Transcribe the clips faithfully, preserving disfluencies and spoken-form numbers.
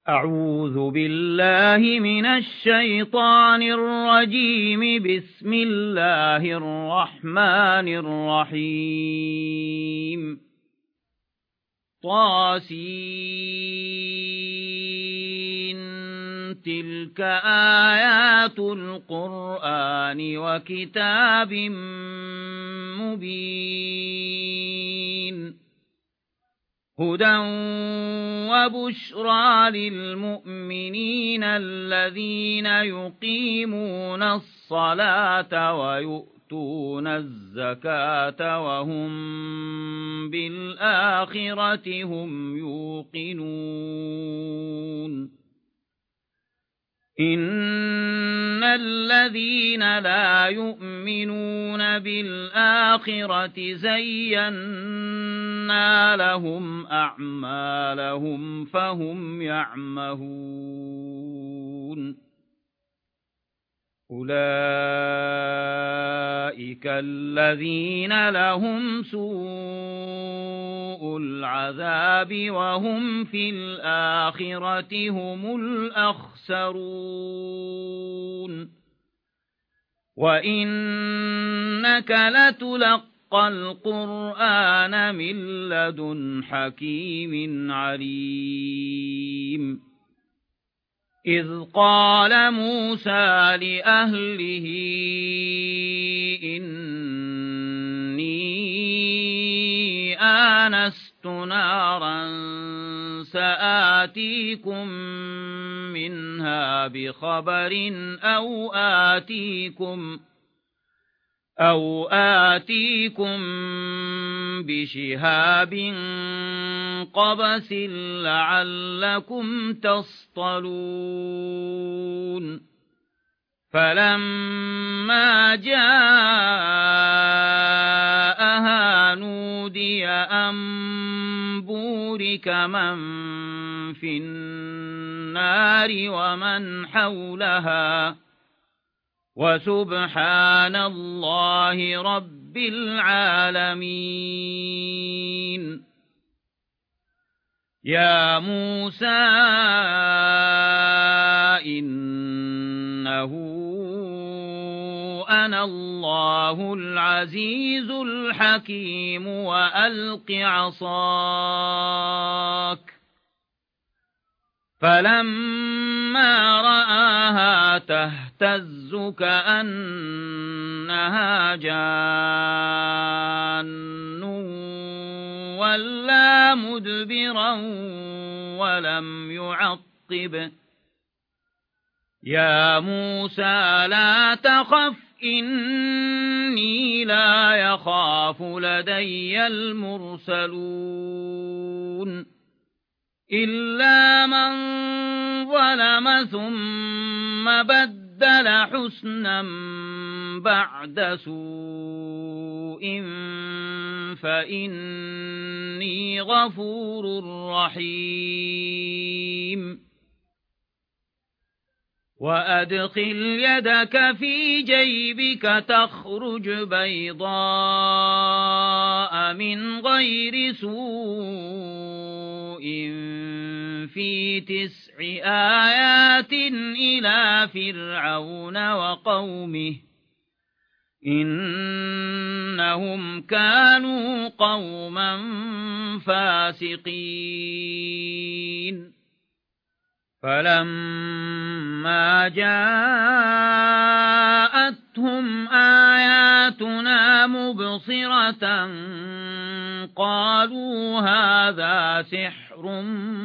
أعوذ بالله من الشيطان الرجيم. بسم الله الرحمن الرحيم. طاسين تلك آيات القرآن وكتاب مبين هدى وبشرى للمؤمنين الذين يقيمون الصلاة ويؤتون الزكاة وهم بالآخرة هم يوقنون. إن الذين لا يؤمنون بالآخرة زينا لهم أعمالهم فهم يعمهون. أولئك الذين لهم سوء العذاب وهم في الآخرة هم الأخسرون. وإنك لتلقى القرآن من لدن حكيم عليم. إذ قال موسى لأهله إني آنست نارا سآتيكم منها بخبر أو آتيكم أو آتيكم بشهاب قبس لعلكم تصطلون. فلما جاءها نودي أن بورك من في النار ومن حولها وسبحان الله رب العالمين. يا موسى إنه أنا الله العزيز الحكيم وألق عصاك. فلما رآها تهتز كأنها جان ولا مدبرا ولم يعقب. يا موسى لا تخف إني لا يخاف لدي المرسلون. إلا من ظلم ثم بدل حسنا بعد سوء فإني غفور رحيم. وأدخل يدك في جيبك تخرج بيضاء من غير سوء في تسع آيات إلى فرعون وقومه إنهم كانوا قوما فاسقين. فلما جاءتهم آياتنا مبصرة قالوا هذا سحر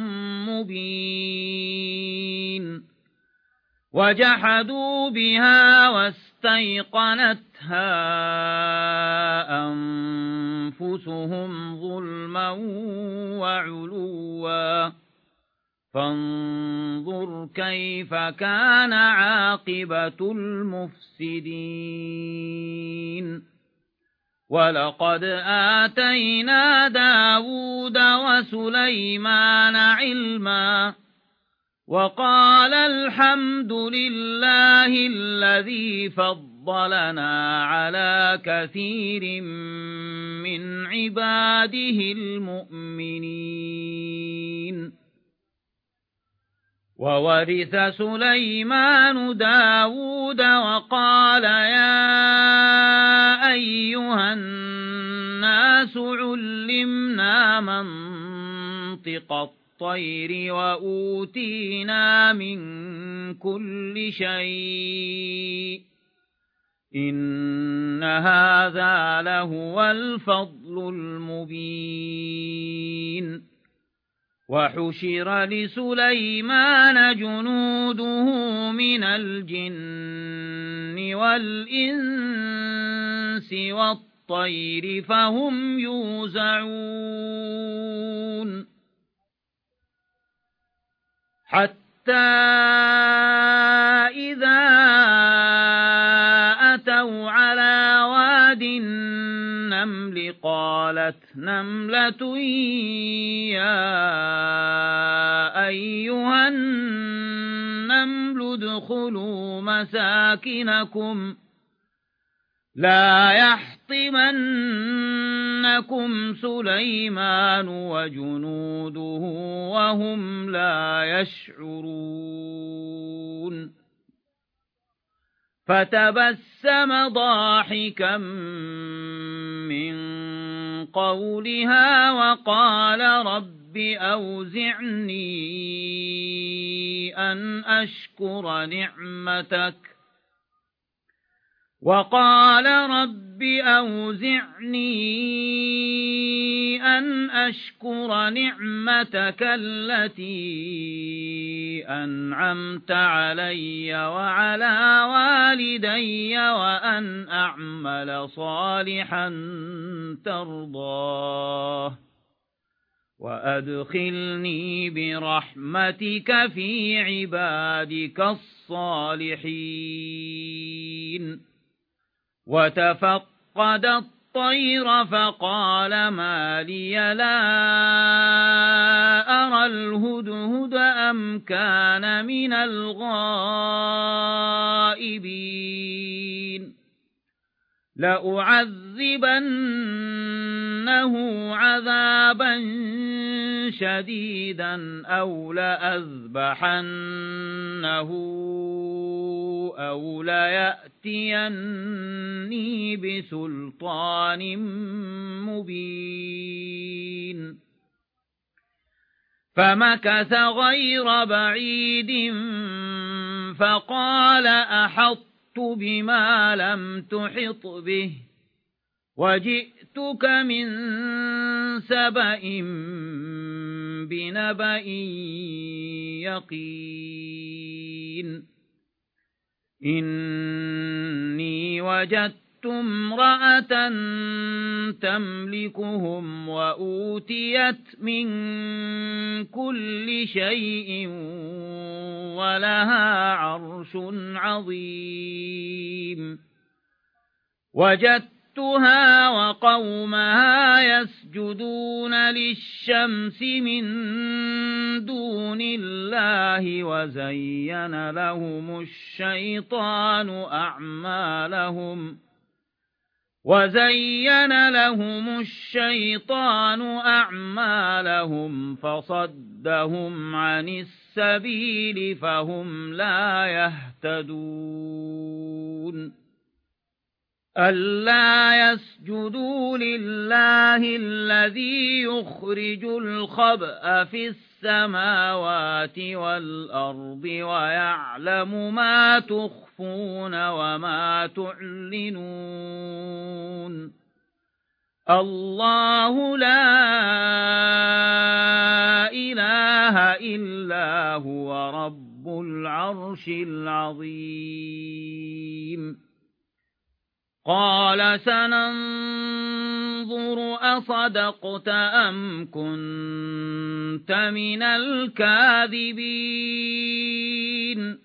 مبين. وجحدوا بها واستيقنتها أنفسهم ظلما وعلوا فانظر كيف كان عاقبة المفسدين. ولقد آتينا داود وسليمان علما وقال الحمد لله الذي فضلنا على كثير من عباده المؤمنين. وورث سليمان داود وقال يا أيها الناس علمنا منطق الطير وأوتينا من كل شيء إن هذا لهو الفضل المبين وحشر لسليمان جنوده من الجن والإنس والطير فهم يوزعون حتى إذا أتوا على واد النمل قالت نملة يا أيها النمل ادخلوا مساكنكم لا يحطمنكم سليمان وجنوده وهم لا يشعرون فتبسم ضاحكا من قولها وقال رب أوزعني أن أشكر نعمتك وقال رب أوزعني أن أشكر نعمتك التي أنعمت علي وعلى والدي وأن أعمل صالحا ترضاه وأدخلني برحمتك في عبادك الصالحين وتفقد الطير فقال ما لي لا أرى الهدهد أم كان من الغائبين لأعذبنه عذابا شديدا أو لأذبحنه أو ليأتيني بسلطان مبين فمكث غير بعيد فقال أحطت بما لم تحط به وجئتك من سبأ بنبأ يقين إني وجدت امرأة تملكهم وأوتيت من كل شيء ولها عرش عظيم وجدتها وقومها يسجدون للشمس من دون الله وزين لهم الشيطان أعمالهم وزين لهم الشيطان أعمالهم فصدهم عن السبيل فهم لا يهتدون ألا يسجدوا لله الذي يخرج الخبأ في السماوات والأرض ويعلم ما تخفون وما تعلنون الله لا إله إلا هو رب العرش العظيم قال سننظر أصدقت أم كنت من الكاذبين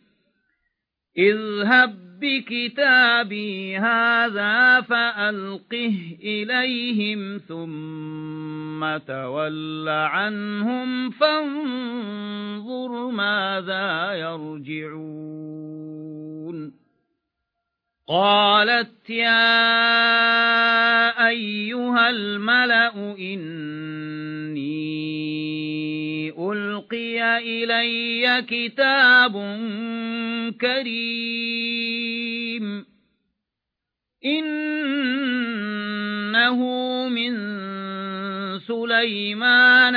اذهب بكتابي هذا فألقه إليهم ثم تول عنهم فانظر ماذا يرجعون قالت يا أيها الملأ إني ألقي ألقي إلي كتاب كريم إنه من سليمان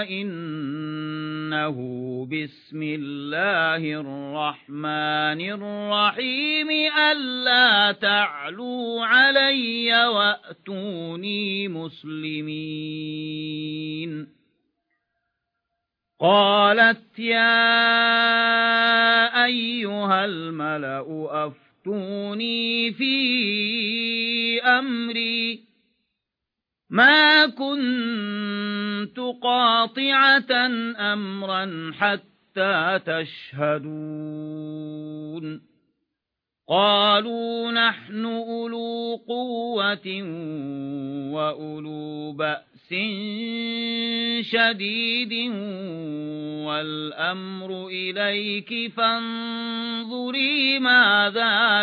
وإنه بسم الله الرحمن الرحيم ألا تعلوا علي وأتوني مسلمين قالت يا أيها الملأ أفتوني في أمري ما كنت قاطعة أمرا حتى تشهدون قالوا نحن أولو قوة وأولو بأس شديد والأمر إليك فانظري ماذا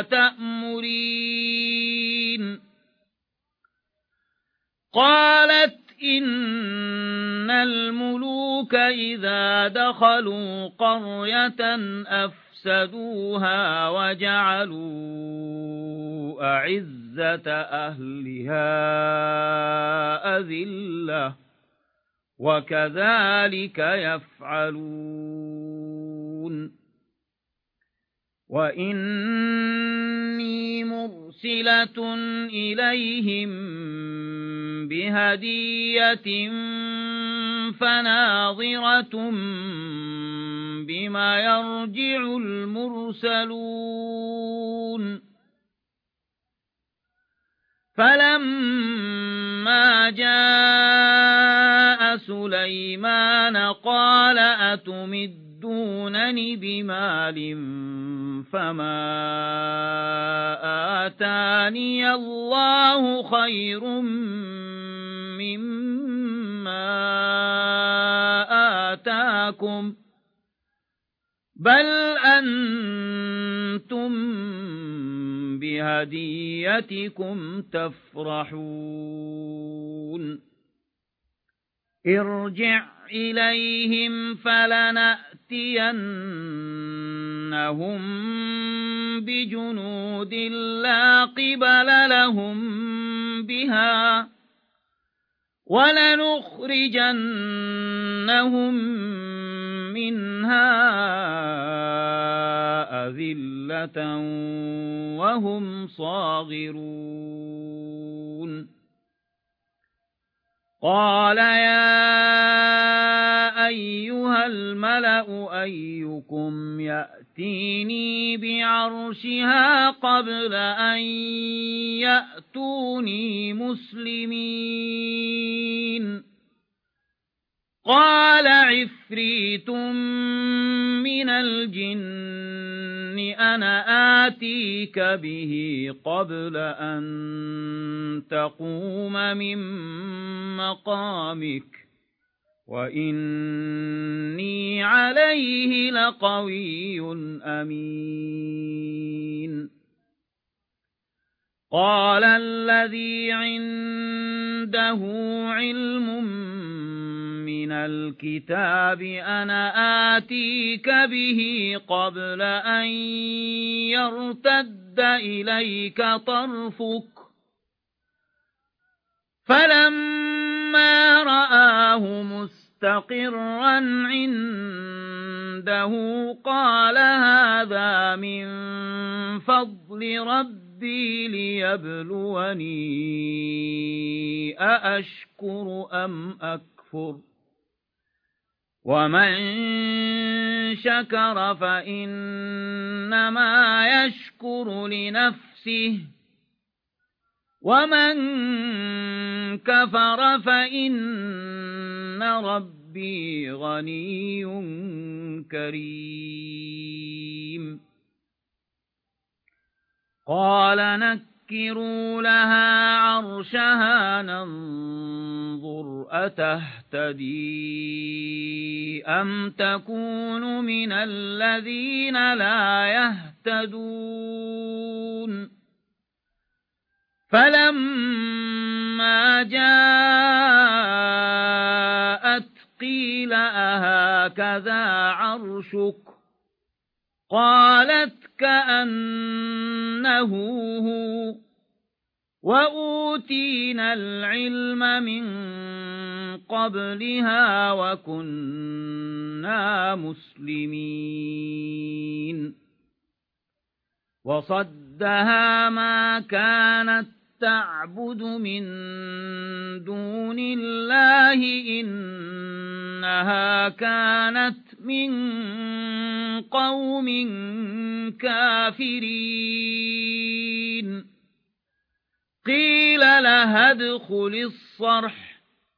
تأمرين قالت إن الملوك إذا دخلوا قرية أفسدوها وجعلوا أعزة أهلها أذلة وكذلك يفعلون وإني مرسلة إليهم بهدية فناظرة بما يرجع المرسلون فلما جاء سليمان قال أتمدونني بمال فما آتاني الله خير مما آتاكم بل أنتم بهديتكم تفرحون ارجع إليهم فلنأتينهم بجنود لا قبل لهم بها ولنخرجنهم منها أذلة وهم صاغرون قال يا أيها الملأ أيكم يأتيني بعرشها قبل أن يأتوني مسلمين قال عفريت من الجن أنا آتيك به قبل أن تقوم من مقامك وإني عليه لقوي أمين قال الذي عنده علم من الكتاب أنا آتيك به قبل أن يرتد إليك طرفك فلما رآه مستقرا عنده قال هذا من فضل ربي ليبلوني أأشكر أم أكفر ومن شكر فإنما يشكر لنفسه ومن كفر فإن ربي غني كريم قال نكروا لها عرشها ننظر أتهتدي أم تكون من الذين لا يهتدون فلما جاءت قيل أهكذا عرشك قالت كأنه هو وأوتينا العلم من قبلها وكنا مسلمين وصدها ما كانت تعبد من دون الله إنها كانت من قوم كافرين قيل لها ادخل الصرح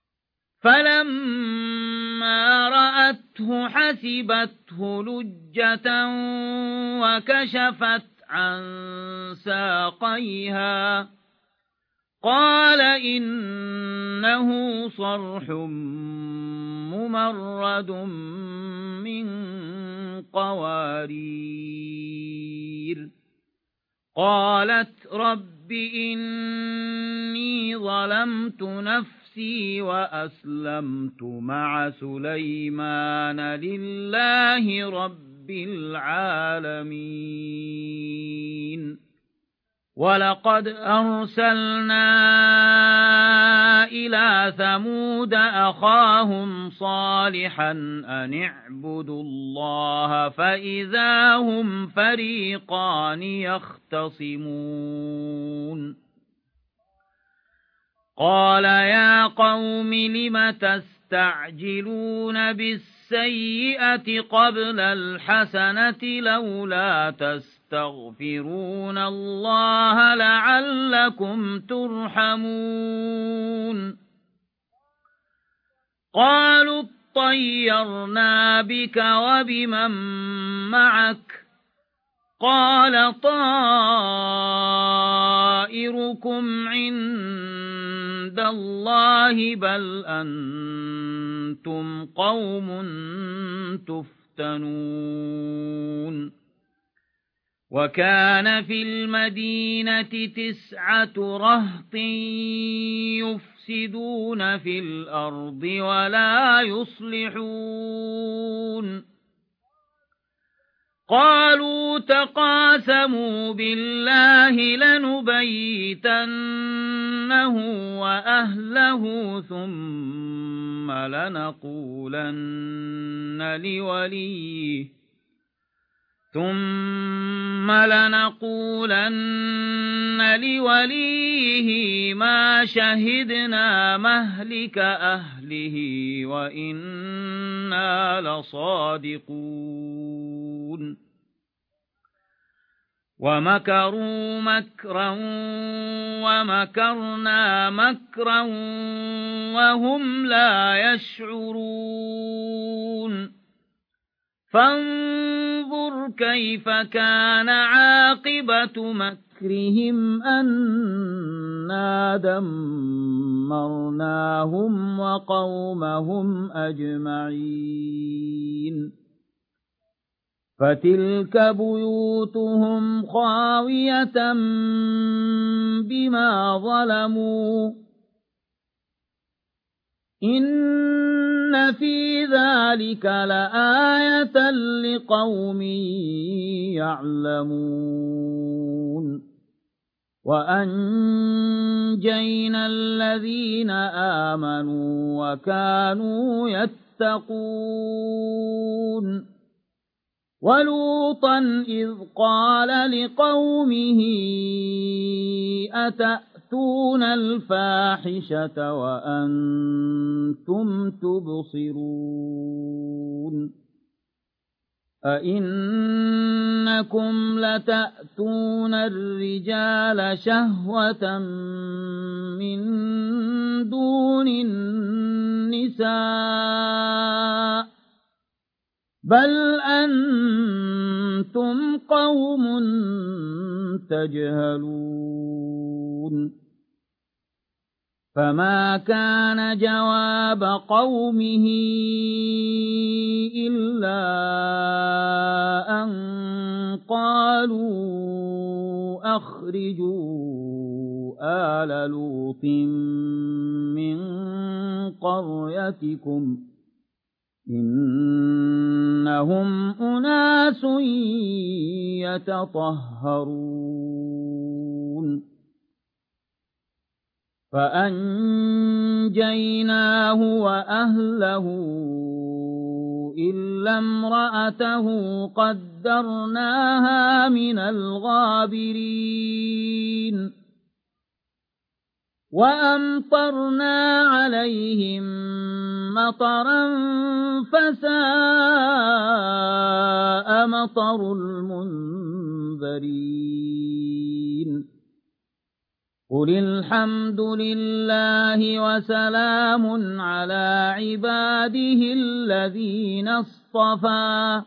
فلما رأته حسبته لجة وكشفت عن ساقيها قال إنه صرح ممرد من قوارير قالت رب إني ظلمت نفسي وأسلمت مع سليمان لله رب العالمين ولقد أرسلنا إلى ثمود أخاهم صالحا أن اعبدوا الله فإذا هم فريقان يختصمون قال يا قوم لم تستعجلون بالسيئة قبل الحسنة لولا تستعجلون تستغفرون الله لعلكم ترحمون قالوا اطيرنا بك وبمن معك قال طائركم عند الله بل أنتم قوم تفتنون وكان في المدينة تسعة رهط يفسدون في الأرض ولا يصلحون قالوا تقاسموا بالله لنبيتنه وأهله ثم لنقولن لوليه ثم لنقولن لوليه ما شهدنا مهلك أهله وإنا لصادقون ومكروا مكرا ومكرنا مكرا وهم لا يشعرون فانظر كيف كان عاقبة مكرهم أنا دمرناهم وقومهم أجمعين فتلك بيوتهم خاوية بما ظلموا إن في ذلك لآية لقوم يعلمون وأنجينا الذين آمنوا وكانوا يتقون ولوطا إذ قال لقومه أتأتون الفاحشة وأنتم تبصرون أئنكم لتأتون الرجال شهوة من دون النساء بل أنتم قوم تجهلون فما كان جواب قومه إلا أن قالوا أخرجوا آل لوط من قريتكم إنهم أناس يتطهرون فأنجيناه وأهله إلا امرأته قدرناها من الغابرين وأمطرنا عليهم مطرا فساء مطر المنذرين قل الحمد لله وسلام على عباده الذين اصطفى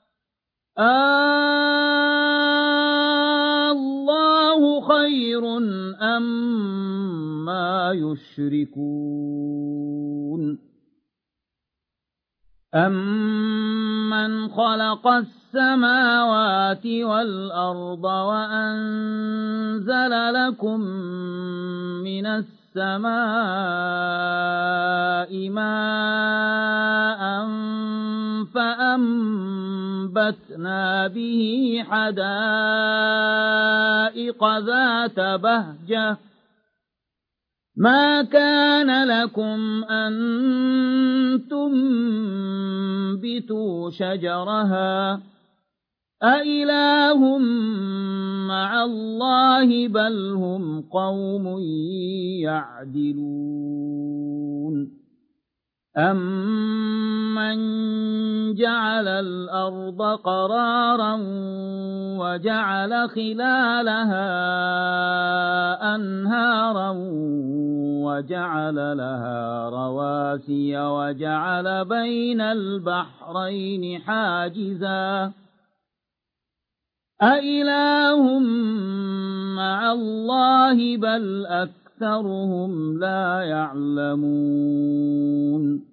الله خير أما يشركون أمن خلق السماوات والأرض وأنزل لكم من السماء ماء فأنبتنا به حدائق ذات بهجة ما كان لكم أن تنبتوا شجرها أإله مع الله بل هم قوم يعدلون أمن جعل الأرض قرارا وجعل خلالها أنهارا وجعل لها رواسي وجعل بين البحرين حاجزا أإله مع الله بل أكثرهم لا يعلمون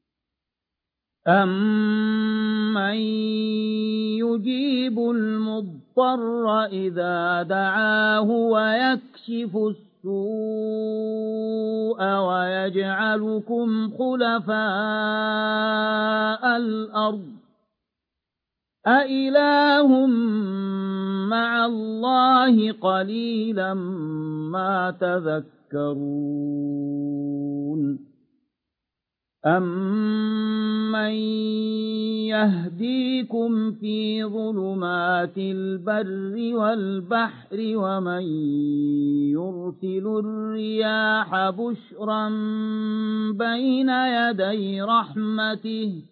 أمن يجيب المضطر إذا دعاه ويكشف السوء ويجعلكم خلفاء الأرض أإله مع الله قليلا ما تذكرون أمن يهديكم في ظلمات البر والبحر ومن يرسل الرياح بشرا بين يدي رحمته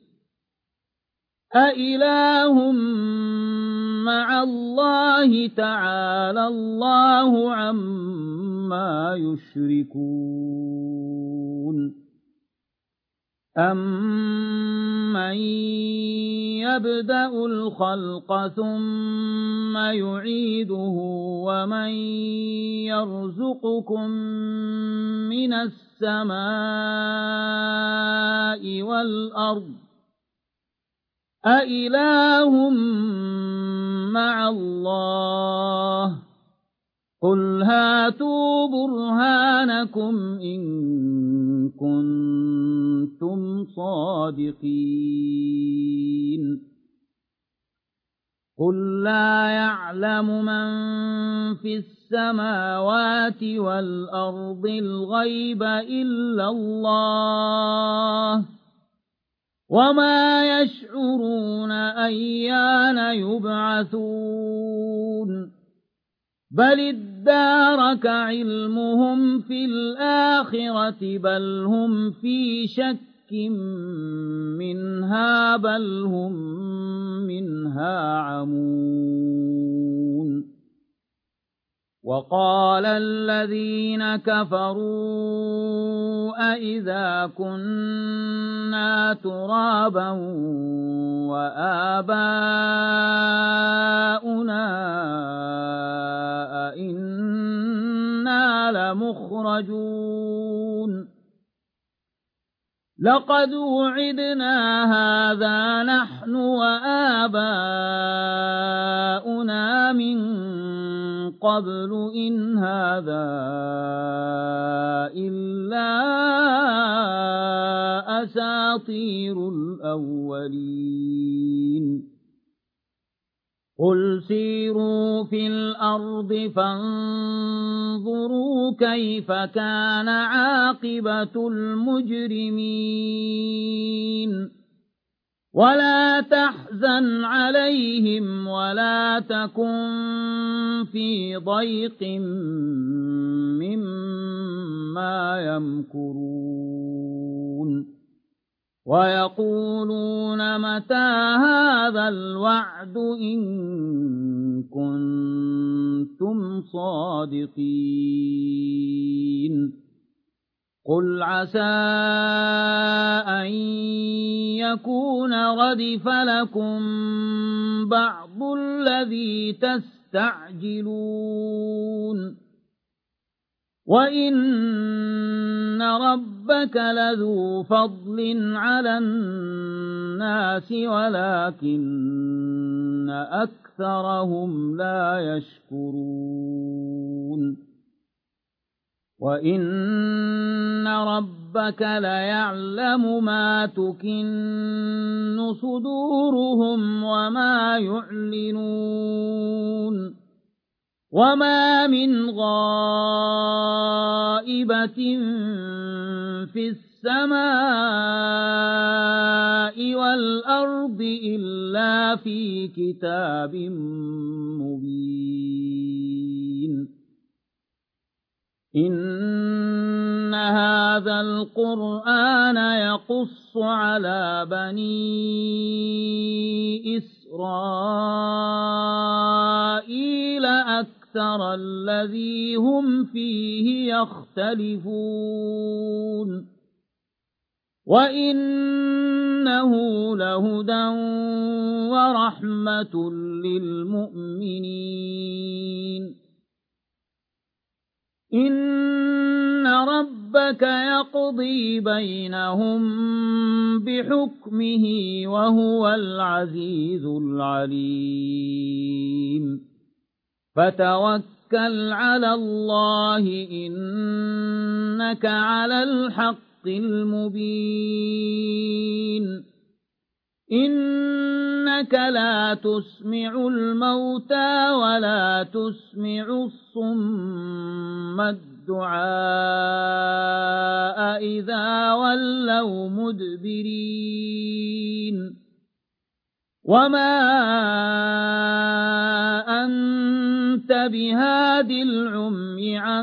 أإله مع الله تعالى الله عما يشركون أمن يبدأ الخلق ثم يعيده ومن يرزقكم من السماء والأرض أإله مع الله قل هاتوا برهانكم إن كنتم صادقين قل لا يعلم من في السماوات والأرض الغيب إلا الله وما يشعرون أيان يبعثون بل ادارك علمهم في الآخرة بل هم في شك منها بل هم منها عمون وقال الذين كفروا أئذا كنا ترابا وآباؤنا أئنا لمخرجون لقد وعدنا هذا نحن وآباؤنا من قبل إن هذا إلا أساطير الأولين قل سيروا في الأرض فانظروا كيف كان عاقبة المجرمين ولا تحزن عليهم ولا تكن في ضيق مما يمكرون ويقولون متى هذا الوعد إن كنتم صادقين قل عسى أن يكون ردف لكم بعض الذي تستعجلون وإن ربك لذو فضل على الناس ولكن أكثرهم لا يشكرون وإن ربك ليعلم ما تكن صدورهم وما يعلنون وما من غائبة في السماء والأرض إلا في كتاب مبين إن هذا القرآن يقص على بني إسرائيل أكثر الذي هم فيه يختلفون وإنه لهدى ورحمة للمؤمنين إن ربك يقضي بينهم بحكمه وهو العزيز العليم فتوكل على الله إنك على الحق المبين إنك لا تسمع الموتى ولا تسمع الصم الدعاء إذا ولوا مدبرين وما أنت بهاد العمي عن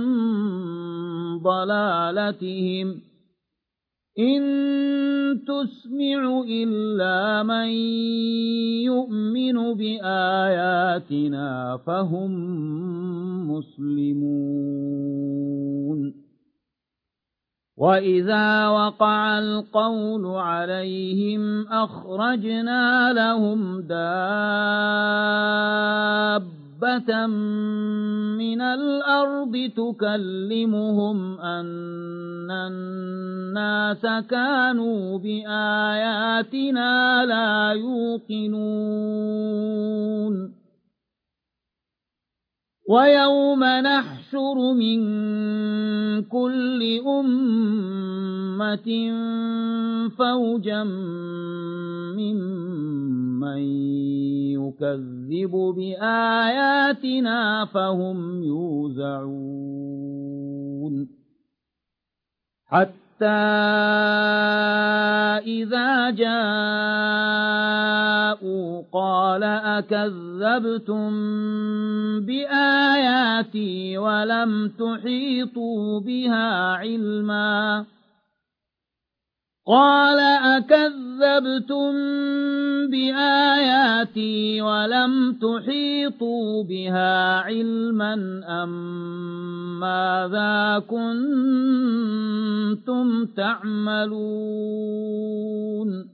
ضلالتهم إن تسمع إلا من يؤمن بآياتنا فهم مسلمون وإذا وقع القول عليهم أخرجنا لهم دابة من الأرض تكلمهم أن الناس كانوا بآياتنا لا يوقنون ويوم نحشر من كل أمة فوجا ممن يكذب بآياتنا فهم يوزعون حتى إذا جاءوا قال أكذبتم بآياتي ولم تحيطوا بها علما قال أكذبتم بآياتي ولم تحيطوا بها علما أم ماذا كنتم تعملون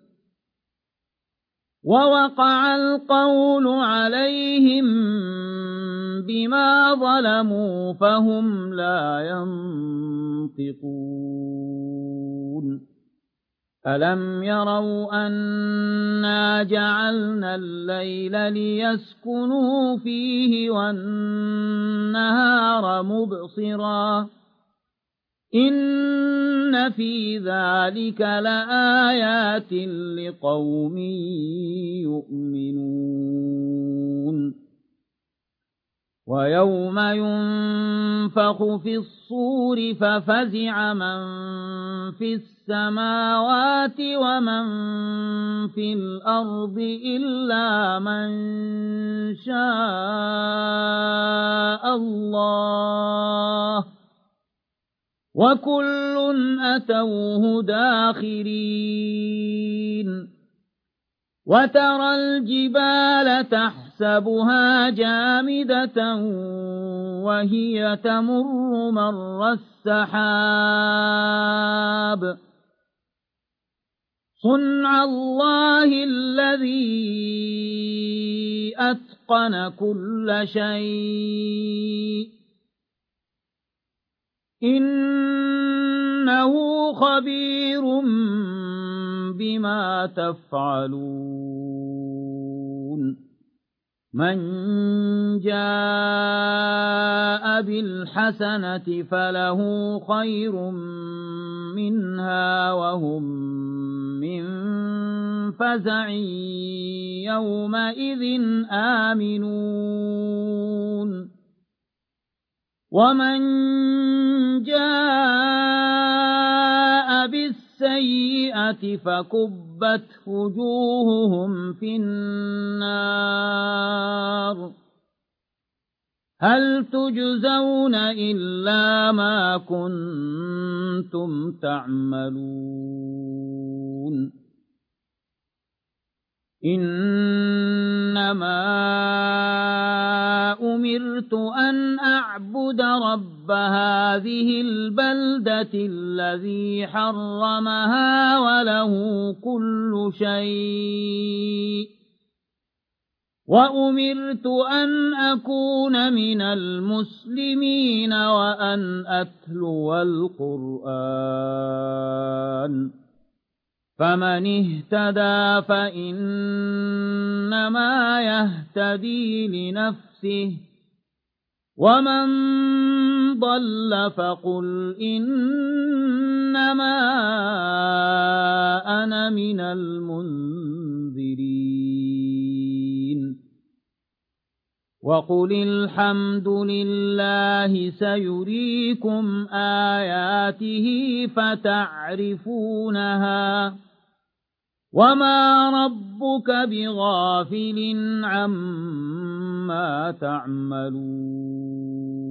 ووقع القول عليهم بما ظلموا فهم لا ينطقون ألم يروا أنا جعلنا الليل ليسكنوا فيه والنهار مبصرا إن في ذلك لآيات لقوم يؤمنون ويوم ينفخ في الصور ففزع من في السماوات ومن في الأرض إلا من شاء الله وكل أتوه داخرين وترى الجبال تحسبها جامدة وهي تمر مر السحاب صنع الله الذي أتقن كل شيء إنه خبير بما تفعلون من جاء بالحسنة فله خير منها وهم من فزع يومئذ آمنون ومن جاء بالسيئة فكبت وجوههم في النار هل تجزون إلا ما كنتم تعملون إنما أمرت أن أعبد رب هذه البلدة الذي حرمها وله كل شيء وأمرت أن أكون من المسلمين وأن أتلو القرآن فمن اهتدى فإنما يهتدي لنفسه ومن ضل فقل إنما أنا من المنذرين وقل الحمد لله سيريكم آياته فتعرفونها وما ربك بغافل عما تعملون